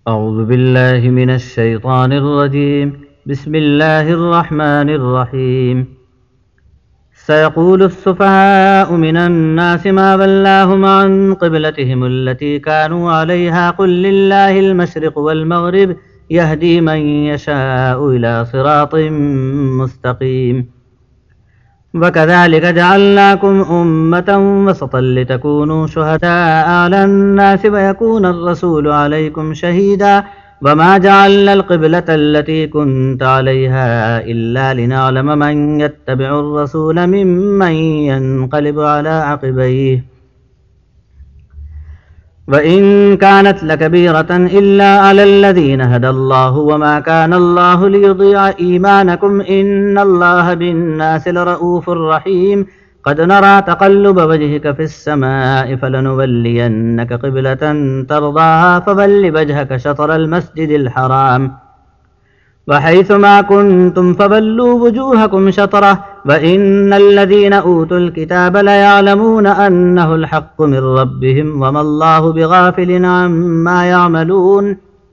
أعوذ بالله من الشيطان الرجيم. بسم الله الرحمن الرحيم. سيقول السفهاء من الناس ما ولاهم عن قبلتهم التي كانوا عليها قل لله المشرق والمغرب يهدي من يشاء إلى صراط مستقيم. وكذلك جعلناكم أمة وسطا لتكونوا شهداء على الناس ويكون الرسول عليكم شهيدا وما جعلنا القبلة التي كنت عليها إلا لنعلم من يتبع الرسول ممن ينقلب على عقبيه وإن كانت لكبيرة إلا على الذين هدى الله وما كان الله ليضيع إيمانكم إن الله بالناس لرؤوف رحيم. قد نرى تقلب وجهك في السماء فلنولينك قبلة ترضاها فول وجهك شطر المسجد الحرام وحيث ما كنتم فولوا وجوهكم شطره وإن الذين أوتوا الكتاب ليعلمون أنه الحق من ربهم وما الله بغافل عما يعملون.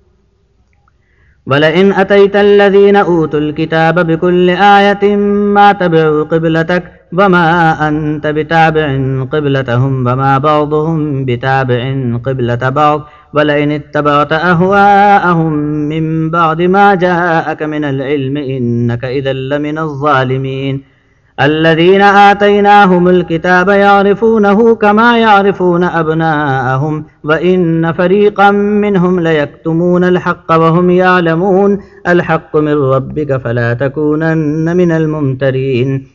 ولئن أتيت الذين أوتوا الكتاب بكل آية ما تبعوا قبلتك وما أنت بتابع قبلتهم وما بعضهم بتابع قبلة بعض ولئن اتبعت أهواءهم من بعد ما جاءك من العلم إنك إذا لمن الظالمين. الذين آتيناهم الكتاب يعرفونه كما يعرفون أبناءهم وإن فريقا منهم ليكتمون الحق وهم يعلمون. الحق من ربك فلا تكونن من الممترين.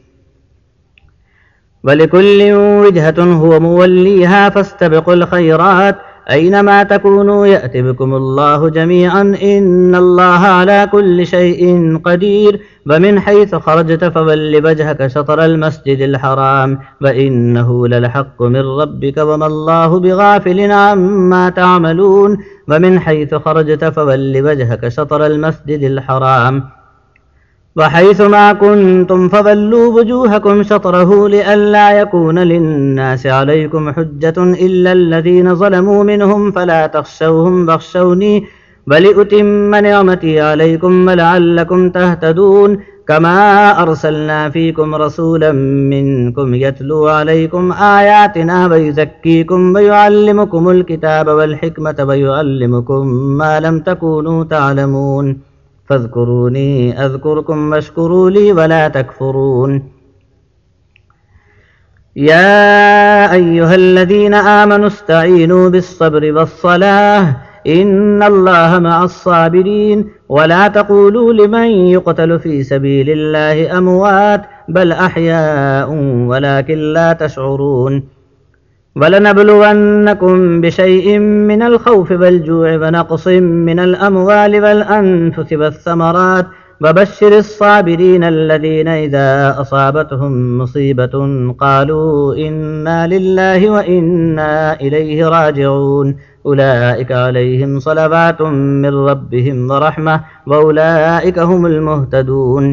ولكل وجهة هو موليها فاستبقوا الخيرات أينما تكونوا يأت بكم الله جميعا إن الله على كل شيء قدير. ومن حيث خرجت فول وجهك شطر المسجد الحرام وإنه للحق من ربك وما الله بغافل عما تعملون. ومن حيث خرجت فول وجهك شطر المسجد الحرام وحيث ما كنتم فولوا وجوهكم شطره لئلا يكون للناس عليكم حجة إلا الذين ظلموا منهم فلا تخشوهم واخشوني ولأتم نعمتي عليكم ولعلكم تهتدون. كما أرسلنا فيكم رسولا منكم يتلو عليكم آياتنا ويزكيكم ويعلمكم الكتاب والحكمة ويعلمكم ما لم تكونوا تعلمون. فاذكروني أذكركم واشكروا لي ولا تكفرون. يا أيها الذين آمنوا استعينوا بالصبر والصلاة إن الله مع الصابرين. ولا تقولوا لمن يقتل في سبيل الله أموات بل أحياء ولكن لا تشعرون. ولنبلونكم بشيء من الخوف والجوع ونقص من الأموال والأنفس والثمرات وبشر الصابرين الذين إذا أصابتهم مصيبة قالوا إنا لله وإنا إليه راجعون. أولئك عليهم صلوات من ربهم ورحمة وأولئك هم المهتدون.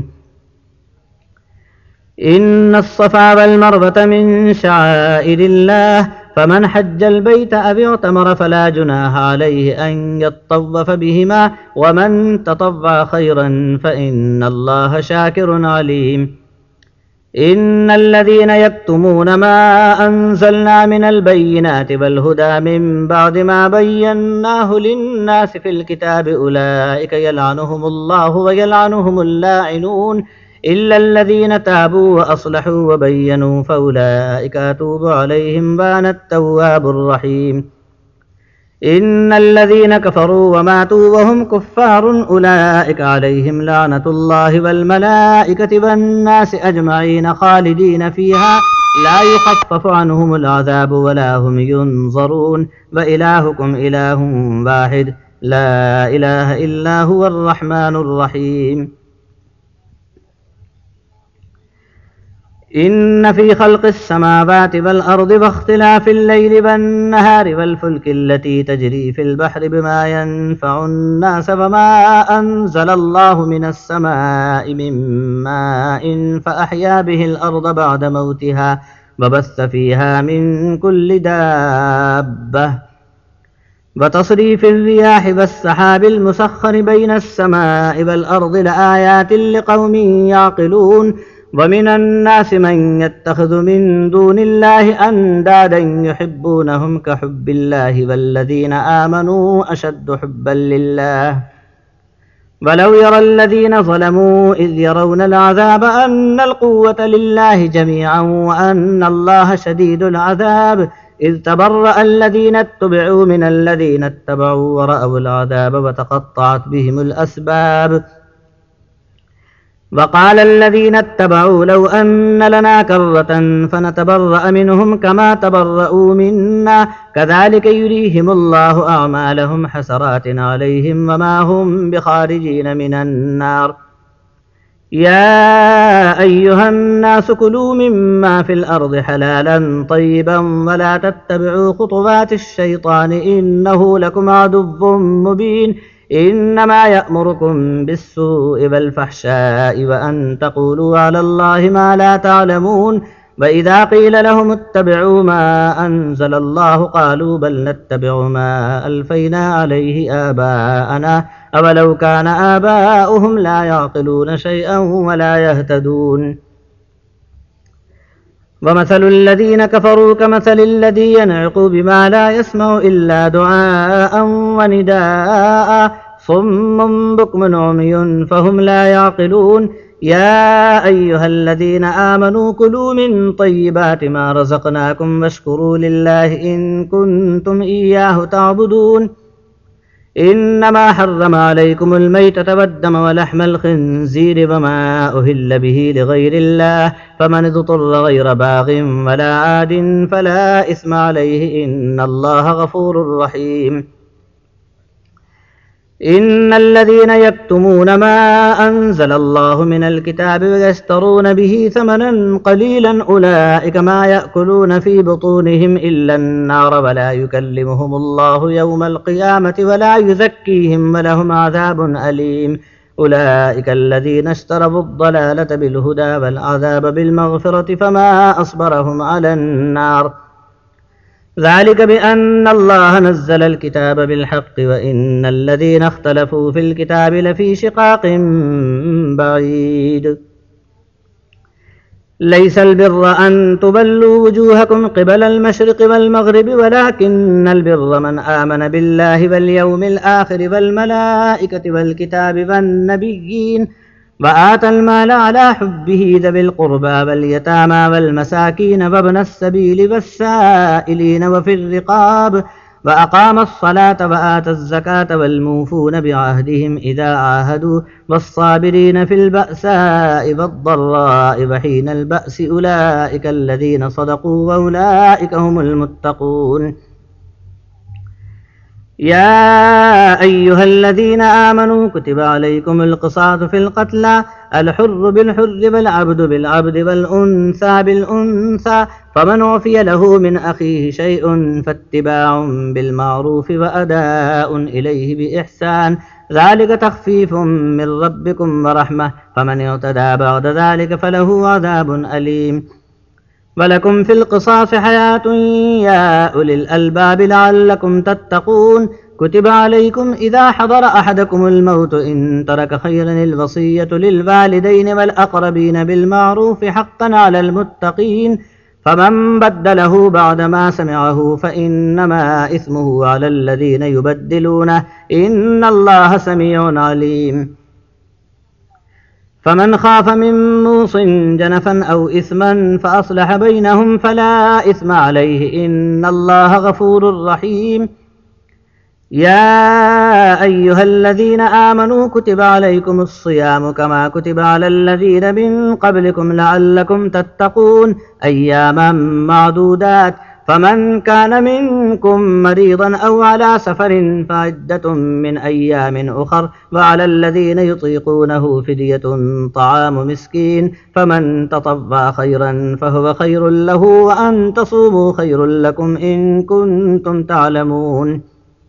إن الصفا والمروة من شعائر الله فمن حج البيت أو اعتمر فلا جناح عليه أن يطوف بهما ومن تطوع خيرا فإن الله شاكر عليم. إن الذين يكتمون ما أنزلنا من البينات والهدى من بعد ما بيناه للناس في الكتاب أولئك يلعنهم الله ويلعنهم اللاعنون إلا الذين تابوا وأصلحوا وبينوا فأولئك أتوب عليهم وأنا التواب الرحيم. إن الذين كفروا وماتوا وهم كفار أولئك عليهم لعنة الله والملائكة والناس أجمعين خالدين فيها لا يخفف عنهم العذاب ولا هم ينظرون. وإلهكم إله واحد لا إله إلا هو الرحمن الرحيم. إن في خلق السماوات والأرض واختلاف الليل والنهار والفلك التي تجري في البحر بما ينفع الناس وما أنزل الله من السماء من ماء فأحيا به الأرض بعد موتها وبث فيها من كل دابة وتصريف الرياح والسحاب المسخر بين السماء والأرض لآيات لقوم يعقلون ومن الناس من يتخذ من دون الله أندادا يحبونهم كحب الله والذين آمنوا أشد حبا لله ولو يرى الذين ظلموا إذ يرون العذاب أن القوة لله جميعا وأن الله شديد العذاب إذ تبرأ الذين اتبعوا من الذين اتبعوا ورأوا العذاب وتقطعت بهم الأسباب وقال الذين اتبعوا لو أن لنا كرة فنتبرأ منهم كما تبرأوا منا كذلك يريهم الله أعمالهم حسرات عليهم وما هم بخارجين من النار يا أيها الناس كلوا مما في الأرض حلالا طيبا ولا تتبعوا خطوات الشيطان إنه لكم عدو مبين إنما يأمركم بالسوء والفحشاء وأن تقولوا على الله ما لا تعلمون وإذا قيل لهم اتبعوا ما أنزل الله قالوا بل نتبع ما ألفينا عليه آباءنا أولو كان آباؤهم لا يعقلون شيئا ولا يهتدون ومثل الذين كفروا كمثل الذي ينعق بما لا يسمع إلا دعاء ونداء صم بكم عمي فهم لا يعقلون يا أيها الذين آمنوا كلوا من طيبات ما رزقناكم واشكروا لله إن كنتم إياه تعبدون إنما حرم عليكم الميتة والدم ولحم الخنزير وما أهل به لغير الله فمن اضطر غير باغ ولا عاد فلا إثم عليه إن الله غفور رحيم إن الذين يكتمون ما أنزل الله من الكتاب ويشترون به ثمنا قليلا أولئك ما يأكلون في بطونهم إلا النار ولا يكلمهم الله يوم القيامة ولا يزكيهم ولهم عذاب أليم أولئك الذين اشتروا الضلالة بالهدى والعذاب بالمغفرة فما أصبرهم على النار ذلك بأن الله نزل الكتاب بالحق وإن الذين اختلفوا في الكتاب لفي شقاق بعيد ليس البر أن تولوا وجوهكم قبل المشرق والمغرب ولكن البر من آمن بالله واليوم الآخر والملائكة والكتاب والنبيين وآتى المال على حبه ذوي القربى واليتامى والمساكين وابن السبيل والسائلين وفي الرقاب وأقام الصلاة وآتى الزكاة والموفون بعهدهم إذا عاهدوا والصابرين في البأساء والضراء وحين البأس أولئك الذين صدقوا وأولئك هم المتقون يا أيها الذين آمنوا كتب عليكم القصاص في القتلى الحر بالحر والعبد بالعبد والأنثى بالأنثى فمن عفي له من أخيه شيء فاتباع بالمعروف وأداء إليه بإحسان ذلك تخفيف من ربكم ورحمة فمن اعتدى بعد ذلك فله عذاب أليم ولكم في القصاص حياة يا أولي الألباب لعلكم تتقون كتب عليكم إذا حضر أحدكم الموت إن ترك خيرا الوصية للوالدين والأقربين بالمعروف حقا على المتقين فمن بدله بعدما سمعه فإنما إثمه على الذين يبدلونه إن الله سميع عليم فمن خاف من موص جنفا أو إثما فأصلح بينهم فلا إثم عليه إن الله غفور رحيم يا أيها الذين آمنوا كتب عليكم الصيام كما كتب على الذين من قبلكم لعلكم تتقون أياما معدودات فمن كان منكم مريضا أو على سفر فعدة من أيام أخر وعلى الذين يطيقونه فدية طعام مسكين فمن تطوع خيرا فهو خير له وأن تصوموا خير لكم إن كنتم تعلمون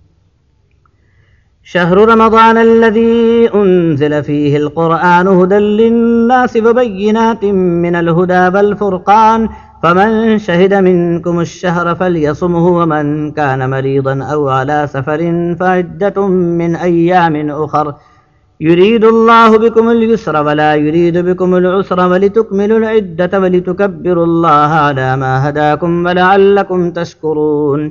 شهر رمضان الذي أنزل فيه القرآن هدى للناس وبينات من الهدى والفرقان فمن شهد منكم الشهر فليصمه ومن كان مريضا أو على سفر فعدة من أيام أخر يريد الله بكم اليسر ولا يريد بكم العسر ولتكملوا العدة ولتكبروا الله على ما هداكم ولعلكم تشكرون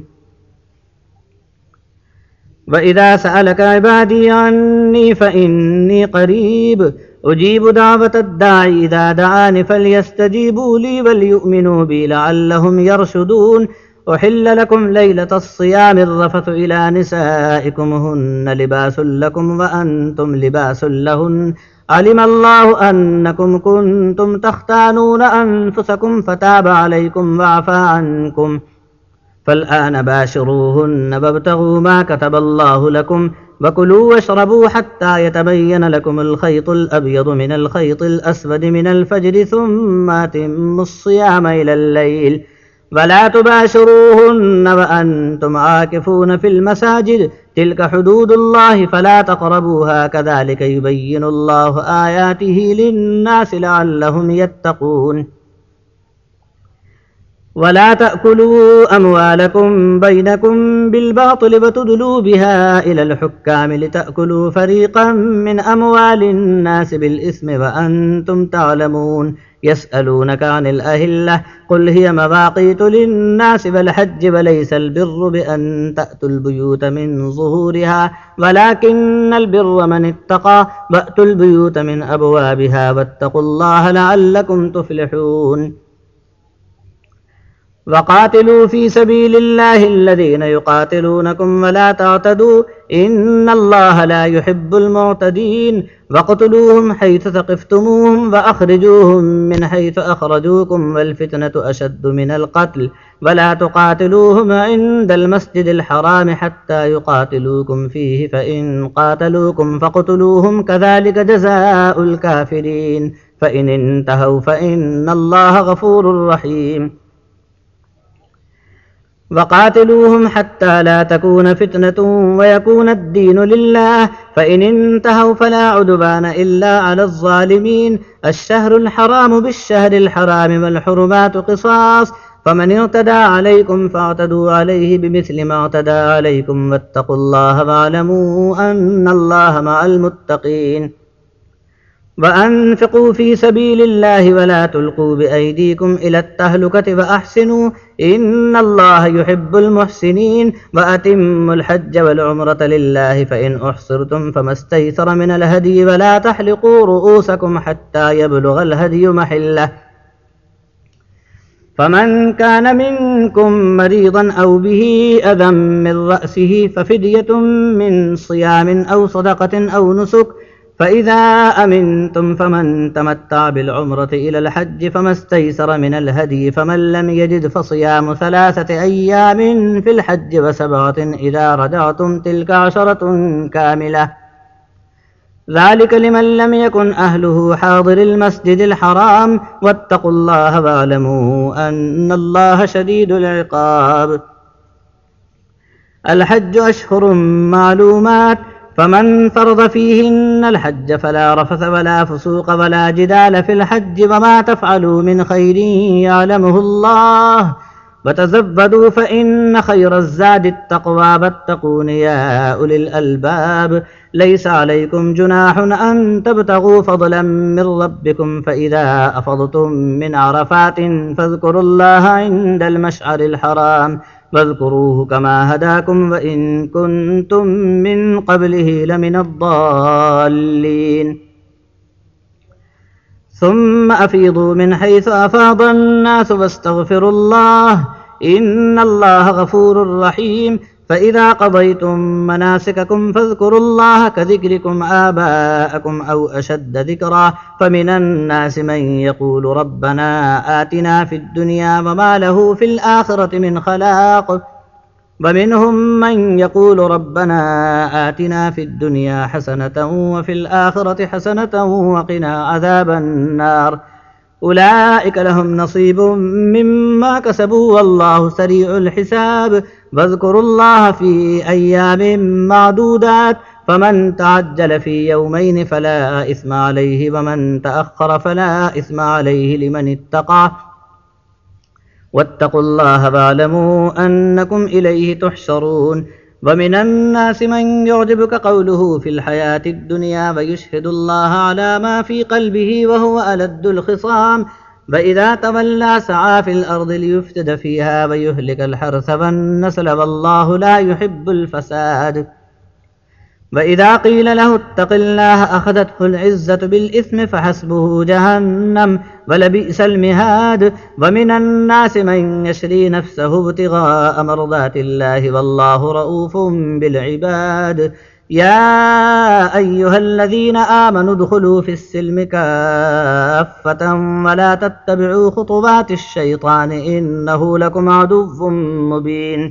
وإذا سألك عبادي عني فإني قريب أجيب دعوة الداعي إذا دعاني فليستجيبوا لي وليؤمنوا بي لعلهم يرشدون أحل لكم ليلة الصيام الرفث إلى نسائكم هن لباس لكم وأنتم لباس لهن علم الله أنكم كنتم تختانون أنفسكم فتاب عليكم وعفى عنكم فالآن باشروهن وابتغوا ما كتب الله لكم وكلوا واشربوا حتى يتبين لكم الخيط الأبيض من الخيط الأسود من الفجر ثم أتموا الصيام إلى الليل ولا تباشروهن وأنتم عاكفون في المساجد تلك حدود الله فلا تقربوها كذلك يبين الله آياته للناس لعلهم يتقون ولا تأكلوا أموالكم بينكم بالباطل وتدلوا بها إلى الحكام لتأكلوا فريقا من أموال الناس بالإثم وأنتم تعلمون يسألونك عن الأهلة قل هي مواقيت للناس والحج وليس البر بأن تأتوا البيوت من ظهورها ولكن البر من اتقى وأتوا البيوت من أبوابها واتقوا الله لعلكم تفلحون وقاتلوا في سبيل الله الذين يقاتلونكم ولا تعتدوا إن الله لا يحب المعتدين واقتلوهم حيث ثقفتموهم وأخرجوهم من حيث أخرجوكم والفتنة أشد من القتل ولا تقاتلوهم عند المسجد الحرام حتى يقاتلوكم فيه فإن قاتلوكم فاقتلوهم كذلك جزاء الكافرين فإن انتهوا فإن الله غفور رحيم وقاتلوهم حتى لا تكون فتنة ويكون الدين لله فإن انتهوا فلا عدوان إلا على الظالمين الشهر الحرام بالشهر الحرام والحرمات قصاص فمن اعتدى عليكم فاعتدوا عليه بمثل ما اعتدى عليكم واتقوا الله واعلموا أن الله مع المتقين وأنفقوا في سبيل الله ولا تلقوا بأيديكم إلى التهلكة وأحسنوا إن الله يحب المحسنين وأتموا الحج والعمرة لله فإن أحصرتم فما استيسر من الهدي ولا تحلقوا رؤوسكم حتى يبلغ الهدي محله فمن كان منكم مريضا أو به أذى من رأسه ففدية من صيام أو صدقة أو نسك فإذا أمنتم فمن تمتع بالعمرة إلى الحج فما استيسر من الهدي فمن لم يجد فصيام 3 أيام في الحج و7 إذا رجعتم تلك 10 كاملة ذلك لمن لم يكن أهله حاضر المسجد الحرام واتقوا الله واعلموا أن الله شديد العقاب الحج أشهر معلومات فمن فرض فيهن الحج فلا رفث ولا فسوق ولا جدال في الحج وما تفعلوا من خير يعلمه الله وتزودوا فإن خير الزاد التقوى واتقون يا أولي الألباب ليس عليكم جناح أن تبتغوا فضلا من ربكم فإذا أفضتم من عرفات فاذكروا الله عند المشعر الحرام واذكروه كما هداكم وإن كنتم من قبله لمن الضالين ثم أفيضوا من حيث أفاض الناس واستغفروا الله إن الله غفور رحيم فإذا قضيتم مناسككم فاذكروا الله كذكركم آباءكم أو أشد ذكرا فمن الناس من يقول ربنا آتنا في الدنيا وما له في الآخرة من خلاق ومنهم من يقول ربنا آتنا في الدنيا حسنة وفي الآخرة حسنة وقنا عذاب النار أولئك لهم نصيب مما كسبوا والله سريع الحساب واذكروا الله في أيام معدودات فمن تعجل في يومين فلا إثم عليه ومن تأخر فلا إثم عليه لمن اتقى واتقوا الله واعلموا أنكم إليه تحشرون ومن الناس من يعجبك قوله في الحياة الدنيا ويشهد الله على ما في قلبه وهو ألد الخصام وإذا تولى سعى في الأرض ليفسد فيها ويهلك الحرث والنسل والله لا يحب الفساد وإذا قيل له اتق الله أخذته العزة بالإثم فحسبه جهنم ولبئس المهاد ومن الناس من يشري نفسه ابتغاء مرضات الله والله رؤوف بالعباد يا أيها الذين آمنوا ادخلوا في السلم كافة ولا تتبعوا خطوات الشيطان إنه لكم عدو مبين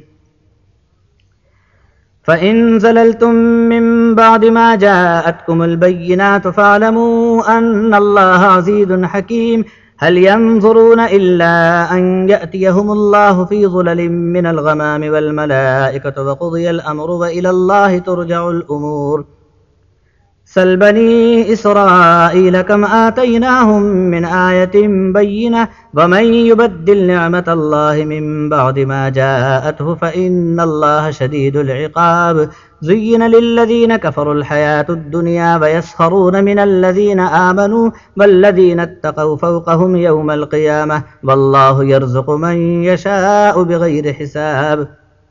فإن زللتم من بعد ما جاءتكم البينات فاعلموا أن الله عزيز حكيم هل ينظرون إلا أن يأتيهم الله في ظلل من الغمام والملائكة وقضي الأمر وإلى الله ترجع الأمور سل بني إسرائيل كم آتيناهم من آية بينة ومن يبدل نعمة الله من بعد ما جاءته فإن الله شديد العقاب زين للذين كفروا الحياة الدنيا ويسخرون من الذين آمنوا والذين اتقوا فوقهم يوم القيامة والله يرزق من يشاء بغير حساب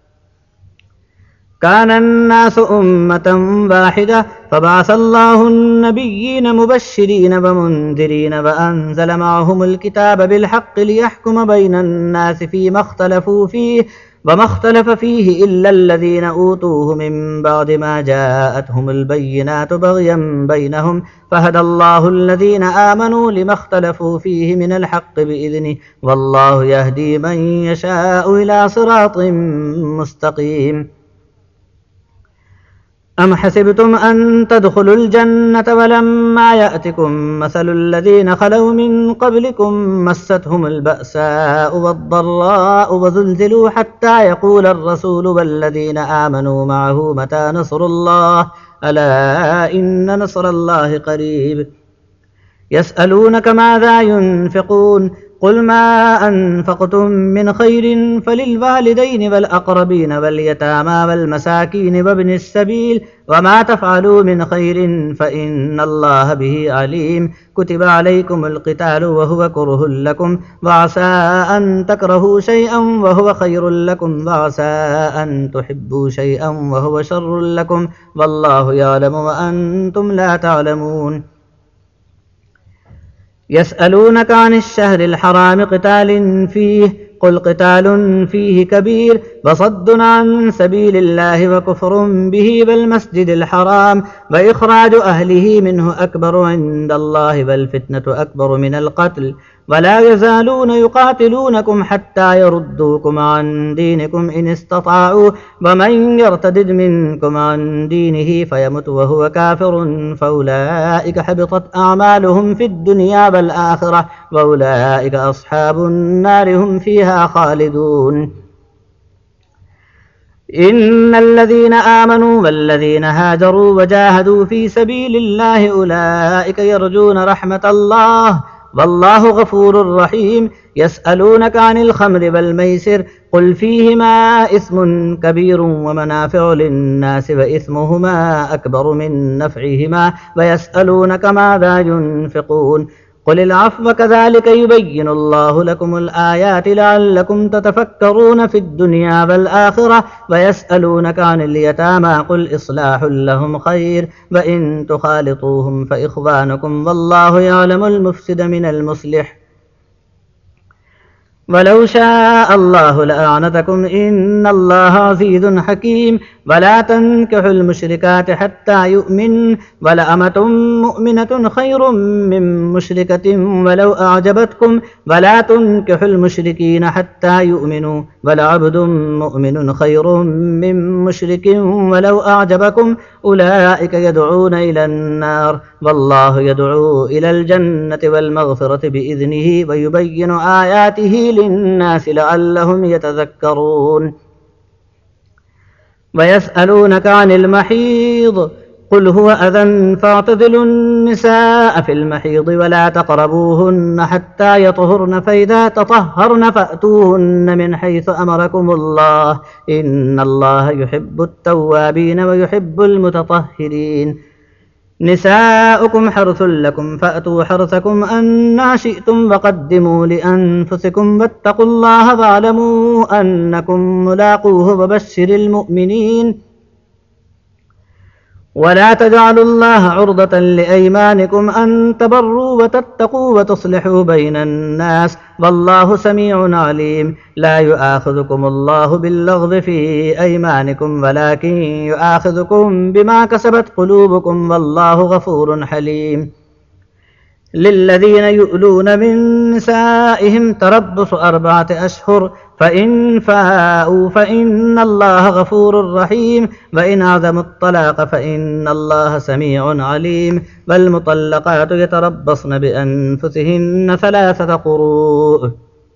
كان الناس أمة واحدة فبعث الله النبيين مبشرين ومنذرين وأنزل معهم الكتاب بالحق ليحكم بين الناس فيما اختلفوا فيه وما اختلف فيه إلا الذين أوتوه من بعد ما جاءتهم البينات بغيا بينهم فهدى الله الذين آمنوا لما اختلفوا فيه من الحق بإذنه والله يهدي من يشاء إلى صراط مستقيم أم حسبتم أن تدخلوا الجنة ولما يأتكم مثل الذين خلوا من قبلكم مستهم البأساء والضراء وزلزلوا حتى يقول الرسول والذين آمنوا معه متى نصر الله ألا إن نصر الله قريب يسألونك ماذا ينفقون قل ما أنفقتم من خير فللوالدين والأقربين واليتامى والمساكين وابن السبيل وما تفعلوا من خير فإن الله به عليم كتب عليكم القتال وهو كره لكم وعسى أن تكرهوا شيئا وهو خير لكم وعسى أن تحبوا شيئا وهو شر لكم والله يعلم وأنتم لا تعلمون يسألونك عن الشهر الحرام قتال فيه قل قتال فيه كبير وصد عن سبيل الله وكفر به والمسجد الحرام وإخراج أهله منه أكبر عند الله والفتنة أكبر من القتل ولا يزالون يقاتلونكم حتى يردوكم عن دينكم إن استطاعوا ومن يرتدد منكم عن دينه فيمت وهو كافر فأولئك حبطت أعمالهم في الدنيا والآخرة وأولئك أصحاب النار هم فيها خالدون إن الذين آمنوا والذين هاجروا وجاهدوا في سبيل الله أولئك يرجون رحمة الله والله غفور رحيم يسألونك عن الخمر والميسر قل فيهما إثم كبير ومنافع للناس وإثمهما أكبر من نفعهما ويسألونك ماذا ينفقون قل العفو كذلك يبين الله لكم الآيات لعلكم تتفكرون في الدنيا والآخرة ويسألونك عن اليتامى قل إصلاح لهم خير وإن تخالطوهم فإخوانكم والله يعلم المفسد من المصلح ولو شاء الله لأعنتكم إن الله عزيز حكيم ولا تنكحوا المشركات حتى يؤمن ولأمة مؤمنة خير من مشركة ولو أعجبتكم ولا تنكحوا المشركين حتى يؤمنوا ولعبد مؤمن خير من مشرك ولو أعجبكم أولئك يدعون إلى النار والله يدعو إلى الجنة والمغفرة بإذنه ويبين آياته للناس لعلهم يتذكرون ويسألونك عن المحيض قل هو أذى فاعتزلوا النساء في المحيض ولا تقربوهن حتى يطهرن فإذا تطهرن فأتوهن من حيث أمركم الله إن الله يحب التوابين ويحب المتطهرين نساؤكم حرث لكم فأتوا حرثكم أنى شئتم وقدموا لأنفسكم واتقوا الله واعلموا أنكم ملاقوه وبشر المؤمنين ولا تجعلوا الله عرضة لأيمانكم أن تبروا وتتقوا وتصلحوا بين الناس والله سميع عليم لا يؤاخذكم الله باللغو في أيمانكم ولكن يؤاخذكم بما كسبت قلوبكم والله غفور حليم للذين يؤلون من نسائهم تربص 4 أشهر فإن فاءوا فإن الله غفور رحيم وإن عزموا الطلاق فإن الله سميع عليم والمطلقات يتربصن بأنفسهن 3 قروء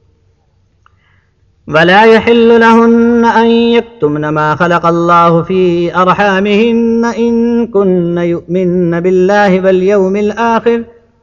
ولا يحل لهن أن يكتمن ما خلق الله في أرحامهن إن كن يؤمن بالله واليوم الآخر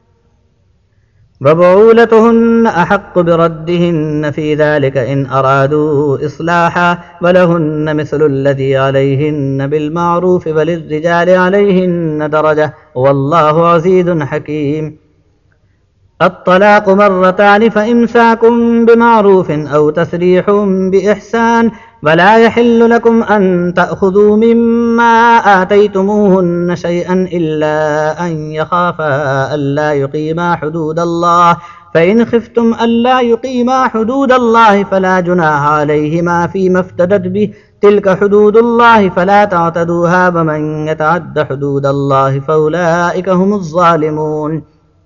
وبعولتهن أحق بردهن في ذلك إن أرادوا إصلاحا ولهن مثل الذي عليهن بالمعروف وللرجال عليهن درجة والله عزيز حكيم الطلاق 2 مرتان فإمساك بمعروف أو تسريح بإحسان ولا يحل لكم أن تأخذوا مما آتيتموهن شيئا إلا أن يخافا ألا يقيما حدود الله فإن خفتم ألا يقيما حدود الله فلا جناح عليهما فيما افتدت به تلك حدود الله فلا تعتدوها ومن يتعد حدود الله فأولئك هم الظالمون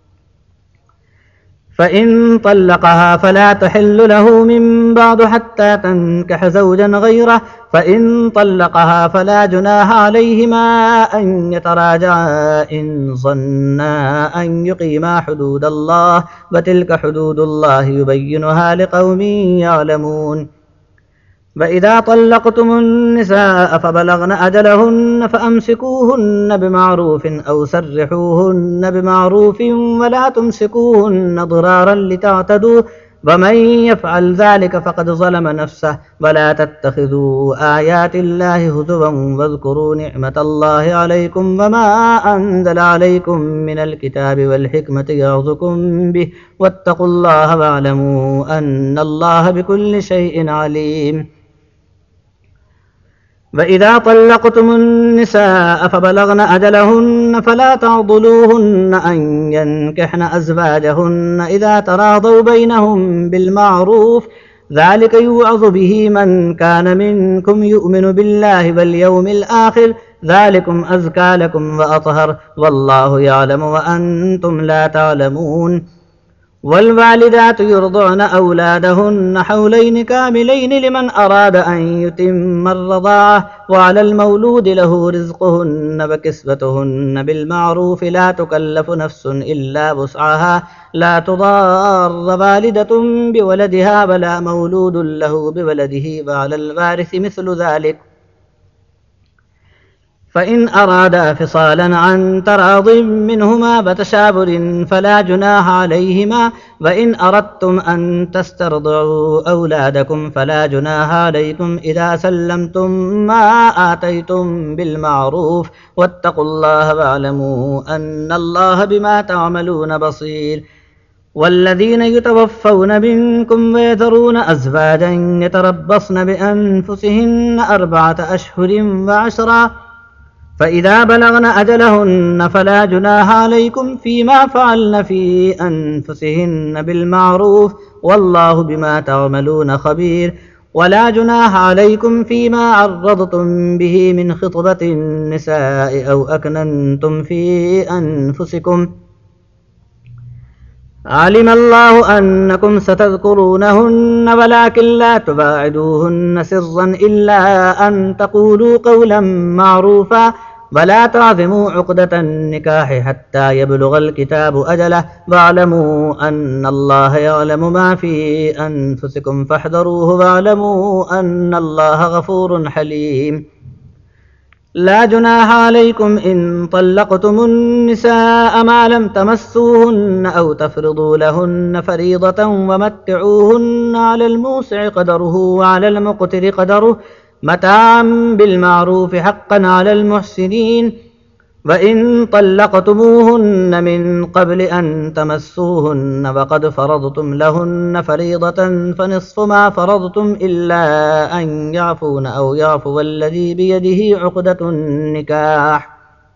فإن طلقها فلا تحل له من بعد حتى تنكح زوجا غيره فإن طلقها فلا جناح عليهما أن يتراجعا إن ظنا أن يقيما حدود الله وتلك حدود الله يبينها لقوم يعلمون وإذا طلقتم النساء فبلغن أجلهن فأمسكوهن بمعروف أو سرحوهن بمعروف ولا تمسكوهن ضرارا لتعتدوا ومن يفعل ذلك فقد ظلم نفسه ولا تتخذوا آيات الله هزوا واذكروا نعمة الله عليكم وما أنزل عليكم من الكتاب والحكمة يعظكم به واتقوا الله واعلموا أن الله بكل شيء عليم وإذا طلقتم النساء فبلغن أجلهن فلا تعضلوهن أن ينكحن أزواجهن إذا تراضوا بينهم بالمعروف ذلك يوعظ به من كان منكم يؤمن بالله واليوم الآخر ذلكم أزكى لكم وأطهر والله يعلم وأنتم لا تعلمون والوالدات يرضعن أولادهن حولين كاملين لمن أراد أن يتم الرضاعة وعلى المولود له رزقهن وكسوتهن بالمعروف لا تكلف نفس إلا وسعها لا تضار والدة بولدها ولا مولود له بولده وعلى الوارث مثل ذلك فإن أرادا فصالا عن تراض منهما وتشاور فلا جناح عليهما وإن أردتم أن تسترضعوا أولادكم فلا جناح عليكم إذا سلمتم ما آتيتم بالمعروف واتقوا الله واعلموا أن الله بما تعملون بصير والذين يتوفون منكم ويذرون أزواجا يتربصن بأنفسهن 4 أشهر و10 فإذا بلغن أجلهن فلا جناح عليكم فيما فعلن في أنفسهن بالمعروف والله بما تعملون خبير ولا جناح عليكم فيما عرضتم به من خطبة النساء أو أكننتم في أنفسكم علم الله أنكم ستذكرونهن ولكن لا تباعدوهن سرا إلا أن تقولوا قولا معروفا ولا تعظموا عقدة النكاح حتى يبلغ الكتاب أجله واعلموا أن الله يعلم ما في أنفسكم فاحذروه واعلموا أن الله غفور حليم لا جناح عليكم إن طلقتم النساء ما لم تمسوهن أو تفرضوا لهن فريضة ومتعوهن على الموسع قدره وعلى المقتر قدره متاعا بالمعروف حقا على المحسنين. وإن طلقتموهن من قبل أن تمسوهن وقد فرضتم لهن فريضة فنصف ما فرضتم إلا أن يعفون أو يعفو الذي بيده عقدة النكاح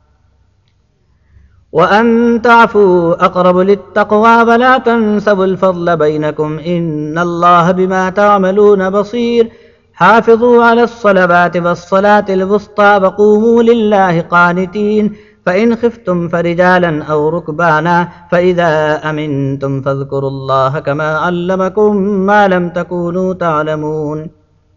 وأن تعفوا أقرب للتقوى ولا تنسوا الفضل بينكم إن الله بما تعملون بصير. حافظوا على الصلوات والصلاة الوسطى وقوموا لله قانتين. فإن خفتم فرجالا أو ركبانا فإذا أمنتم فاذكروا الله كما علمكم ما لم تكونوا تعلمون.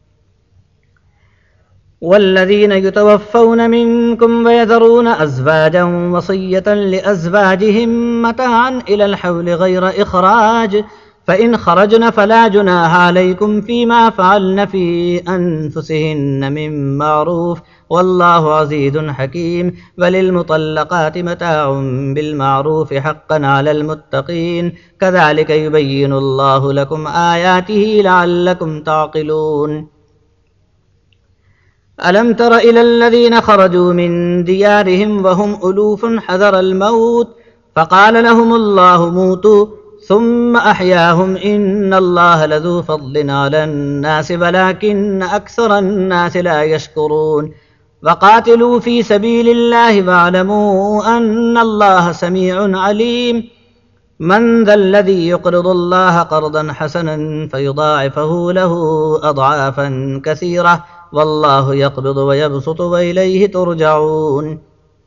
والذين يتوفون منكم ويذرون أزواجا وصية لأزواجهم متاعا إلى الحول غير إخراج فإن خرجن فلا جناح عليكم فيما فعلن في أنفسهن من معروف والله عزيز حكيم. وللمطلقات متاع بالمعروف حقا على المتقين كذلك يبين الله لكم آياته لعلكم تعقلون. ألم تر إلى الذين خرجوا من ديارهم وهم ألوف حذر الموت فقال لهم الله موتوا ثم أحياهم إن الله لذو فضل على الناس ولكن أكثر الناس لا يشكرون. وقاتلوا في سبيل الله واعلموا أن الله سميع عليم. من ذا الذي يقرض الله قرضا حسنا فيضاعفه له أضعافا كثيرة والله يقبض ويبسط وإليه ترجعون.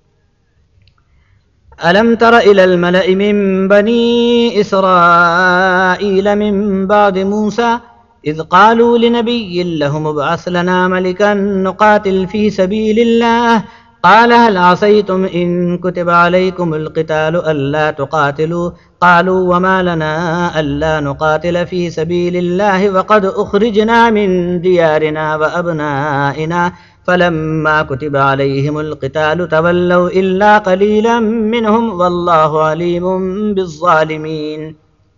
ألم تر إلى الملأ من بني إسرائيل من بعد موسى إذ قالوا لنبي لهم ابعث لنا ملكا نقاتل في سبيل الله قال هل عصيتم إن كتب عليكم القتال ألا تقاتلوا قالوا وما لنا ألا نقاتل في سبيل الله وقد أخرجنا من ديارنا وأبنائنا فلما كتب عليهم القتال تولوا إلا قليلا منهم والله عليم بالظالمين.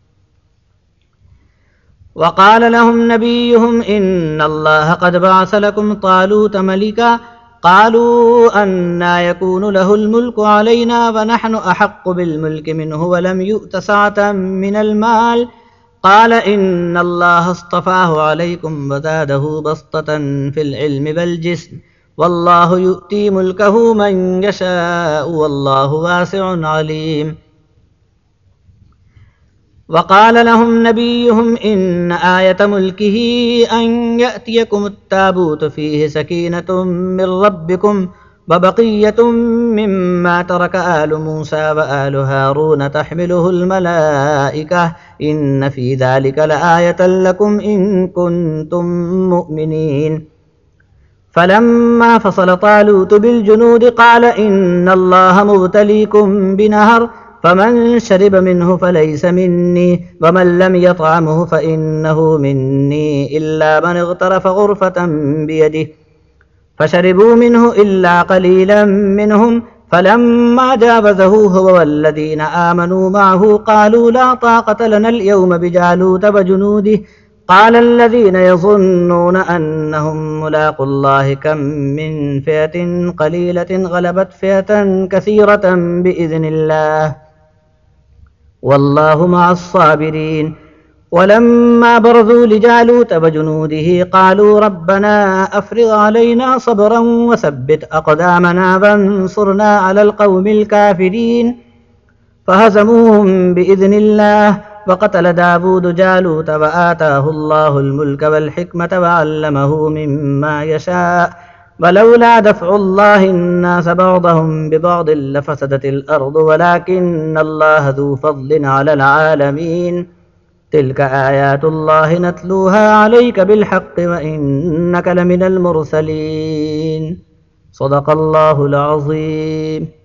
وقال لهم نبيهم إن الله قد بعث لكم طالوت ملكا قالوا أنى يكون له الملك علينا ونحن أحق بالملك منه ولم يؤت سعة من المال قال إن الله اصطفاه عليكم وزاده بسطة في العلم والجسم والله يؤتي ملكه من يشاء والله واسع عليم. وقال لهم نبيهم إن آية ملكه أن يأتيكم التابوت فيه سكينة من ربكم وبقية مما ترك آل موسى وآل هارون تحمله الملائكة إن في ذلك لآية لكم إن كنتم مؤمنين. فلما فصل طالوت بالجنود قال إن الله مبتليكم بنهر فمن شرب منه فليس مني ومن لم يطعمه فإنه مني إلا من اغترف غرفة بيده فشربوا منه إلا قليلا منهم فلما جاوزه هو والذين آمنوا معه قالوا لا طاقة لنا اليوم بجالوت وجنوده قال الذين يظنون أنهم ملاقوا الله كم من فئة قليلة غلبت فئة كثيرة بإذن الله والله مع الصابرين. ولما برزوا لجالوت وجنوده قالوا ربنا أفرغ علينا صبرا وثبت أقدامنا وانصرنا على القوم الكافرين فهزموهم بإذن الله. وقتل داود جالوت وآتاه الله الملك والحكمة وعلمه مما يشاء ولولا دفع الله الناس بعضهم ببعض لفسدت الأرض ولكن الله ذو فضل على العالمين. تلك آيات الله نتلوها عليك بالحق وإنك لمن المرسلين. صدق الله العظيم.